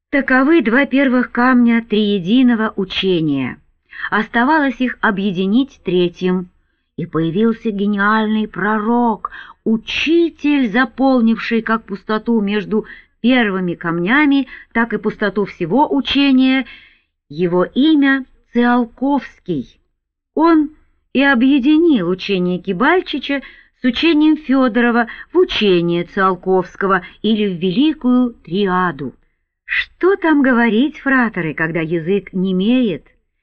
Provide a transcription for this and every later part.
Таковы два первых камня триединого учения. Оставалось их объединить третьим. И появился гениальный пророк, учитель, заполнивший как пустоту между первыми камнями, так и пустоту всего учения. Его имя Циолковский. Он и объединил учение Кибальчича с учением Федорова в учение Циолковского или в Великую Триаду. Что там говорить, фратеры, когда язык немеет?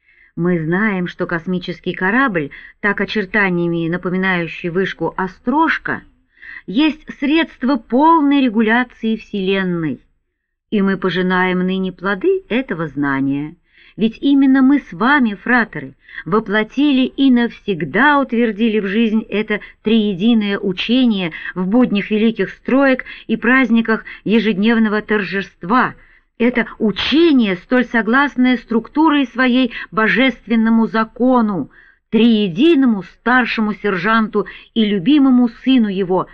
Мы знаем, что космический корабль, так очертаниями напоминающий вышку Острожка, есть средство полной регуляции Вселенной. И мы пожинаем ныне плоды этого знания. Ведь именно мы с вами, фратеры, воплотили и навсегда утвердили в жизнь это триединое учение в буднях великих строек и праздниках ежедневного торжества. Это учение, столь согласное структурой своей божественному закону, триединому старшему сержанту и любимому сыну его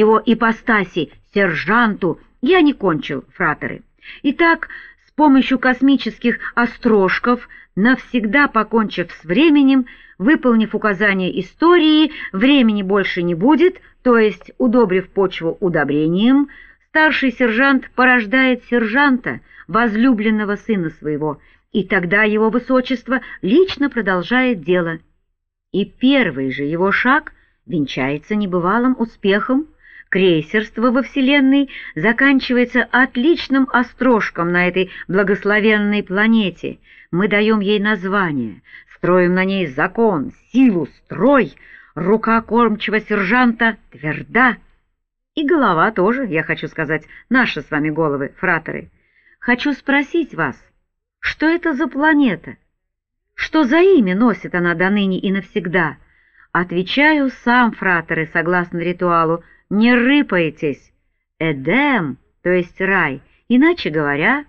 ипостаси, сержанту. Я не кончил, фратеры. Итак, с помощью космических острожков, навсегда покончив с временем, выполнив указания истории, времени больше не будет, то есть, удобрив почву удобрением, старший сержант порождает сержанта, возлюбленного сына своего, и тогда его высочество лично продолжает дело. И первый же его шаг венчается небывалым успехом. Крейсерство во Вселенной заканчивается отличным острожком на этой благословенной планете. Мы даем ей название, строим на ней закон, силу, строй. Рука кормчего сержанта тверда. И голова тоже, я хочу сказать, наши с вами головы, фратеры. Хочу спросить вас, что это за планета? Что за имя носит она до ныне и навсегда? Отвечаю сам, фратеры, согласно ритуалу, не рыпайтесь. Эдем, то есть рай, иначе говоря,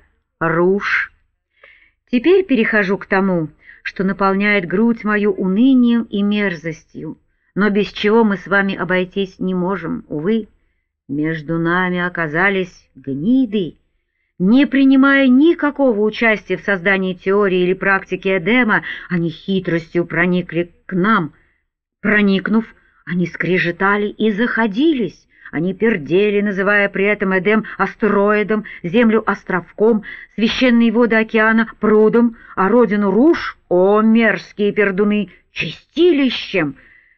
руж. Теперь перехожу к тому, что наполняет грудь мою унынием и мерзостью, но без чего мы с вами обойтись не можем, увы. Между нами оказались гниды, не принимая никакого участия в создании теории или практики Эдема, они хитростью проникли к нам. Проникнув, они скрежетали и заходились, они пердели, называя при этом Эдем астероидом, землю островком, священные воды океана прудом, а родину Руж, о мерзкие пердуны, чистилищем.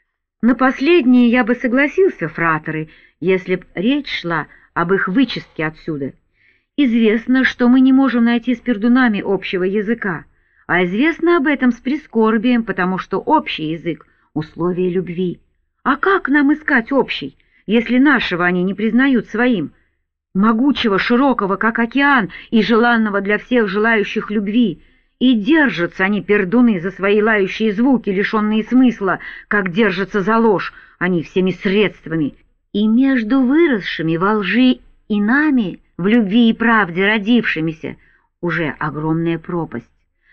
На последнее я бы согласился, фратеры, если б речь шла об их вычистке отсюда. Известно, что мы не можем найти с пердунами общего языка, а известно об этом с прискорбием, потому что общий язык — условие любви. А как нам искать общий, если нашего они не признают своим, могучего, широкого, как океан, и желанного для всех желающих любви? И держатся они, пердуны, за свои лающие звуки, лишенные смысла, как держатся за ложь, они всеми средствами. И между выросшими во лжи и нами, в любви и правде родившимися, уже огромная пропасть.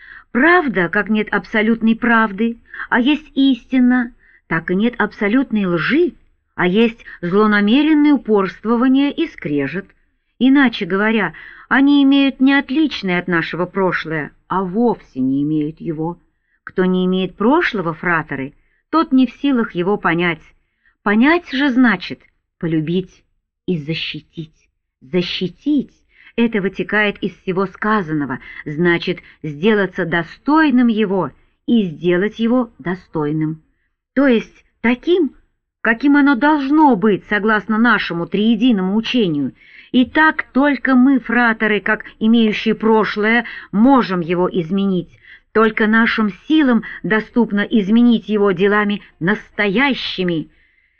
Правда, как нет абсолютной правды, а есть истина, так и нет абсолютной лжи, а есть злонамеренное упорствование и скрежет. Иначе говоря, они имеют не отличное от нашего прошлое, а вовсе не имеют его. Кто не имеет прошлого, фратеры, тот не в силах его понять. Понять же значит полюбить и защитить. Защитить — это вытекает из всего сказанного, значит сделаться достойным его и сделать его достойным. То есть таким, каким оно должно быть, согласно нашему триединому учению. И так только мы, фратеры, как имеющие прошлое, можем его изменить. Только нашим силам доступно изменить его делами настоящими.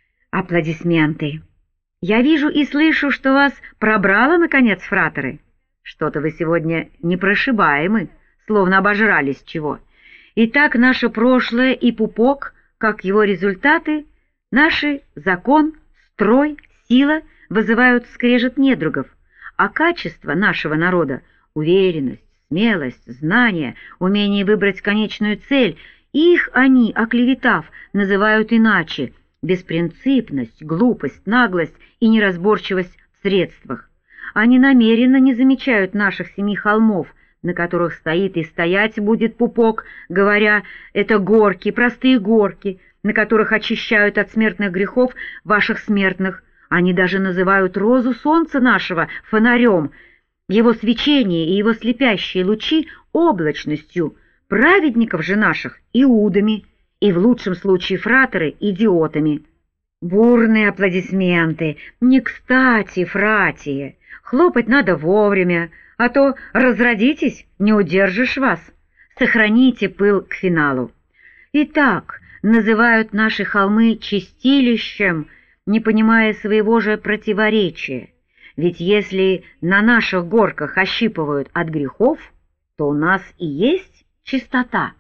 Аплодисменты. Я вижу и слышу, что вас пробрало, наконец, фратеры. Что-то вы сегодня непрошибаемы, словно обожрались чего. Итак, наше прошлое и пупок, как его результаты, наши закон, строй, сила вызывают скрежет недругов, а качество нашего народа — уверенность, смелость, знание, умение выбрать конечную цель — их они, оклеветав, называют иначе — беспринципность, глупость, наглость и неразборчивость в средствах. Они намеренно не замечают наших 7 холмов, на которых стоит и стоять будет пупок, говоря, это горки, простые горки, на которых очищают от смертных грехов ваших смертных. Они даже называют розу солнца нашего фонарем, его свечение и его слепящие лучи облачностью, праведников же наших иудами, и в лучшем случае фратеры идиотами. Бурные аплодисменты. Не кстати, фратии. Хлопать надо вовремя, а то разродитесь, не удержишь вас. Сохраните пыл к финалу. Итак, называют наши холмы чистилищем, не понимая своего же противоречия. Ведь если на наших горках ощипывают от грехов, то у нас и есть чистота.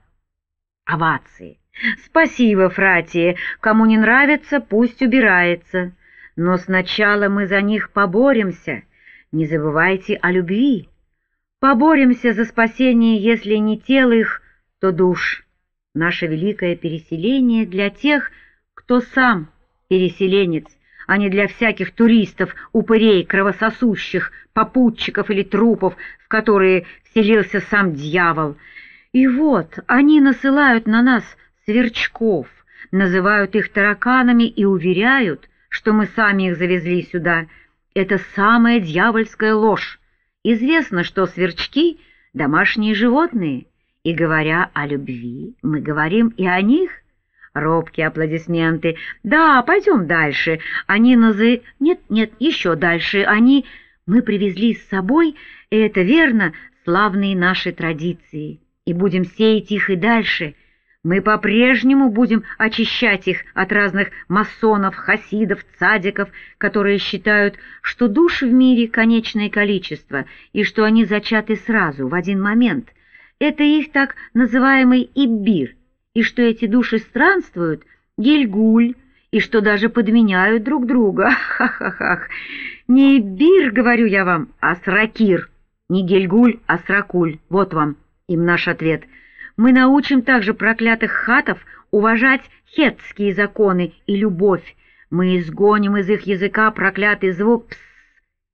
Овации. Спасибо, фратии. Кому не нравится, пусть убирается. Но сначала мы за них поборемся. Не забывайте о любви. Поборемся за спасение, если не тел их, то душ. Наше великое переселение для тех, кто сам переселенец, а не для всяких туристов, упырей, кровососущих, попутчиков или трупов, в которые вселился сам дьявол. И вот они насылают на нас сверчков, называют их тараканами и уверяют, что мы сами их завезли сюда. Это самая дьявольская ложь. Известно, что сверчки — домашние животные, и, говоря о любви, мы говорим и о них. Робкие аплодисменты. Да, пойдем дальше. Они Нет, еще дальше. Мы привезли с собой, и это верно, славные наши традиции, и будем сеять их и дальше. Мы по-прежнему будем очищать их от разных масонов, хасидов, цадиков, которые считают, что душ в мире — конечное количество, и что они зачаты сразу, в один момент. Это их так называемый иббир, и что эти души странствуют, гильгуль, и что даже подменяют друг друга. Ха-ха-ха! Не иббир, говорю я вам, а сракир. Не гильгуль, а сракуль. Вот вам им наш ответ. Мы научим также проклятых хатов уважать хеттские законы и любовь. Мы изгоним из их языка проклятый звук «пс»,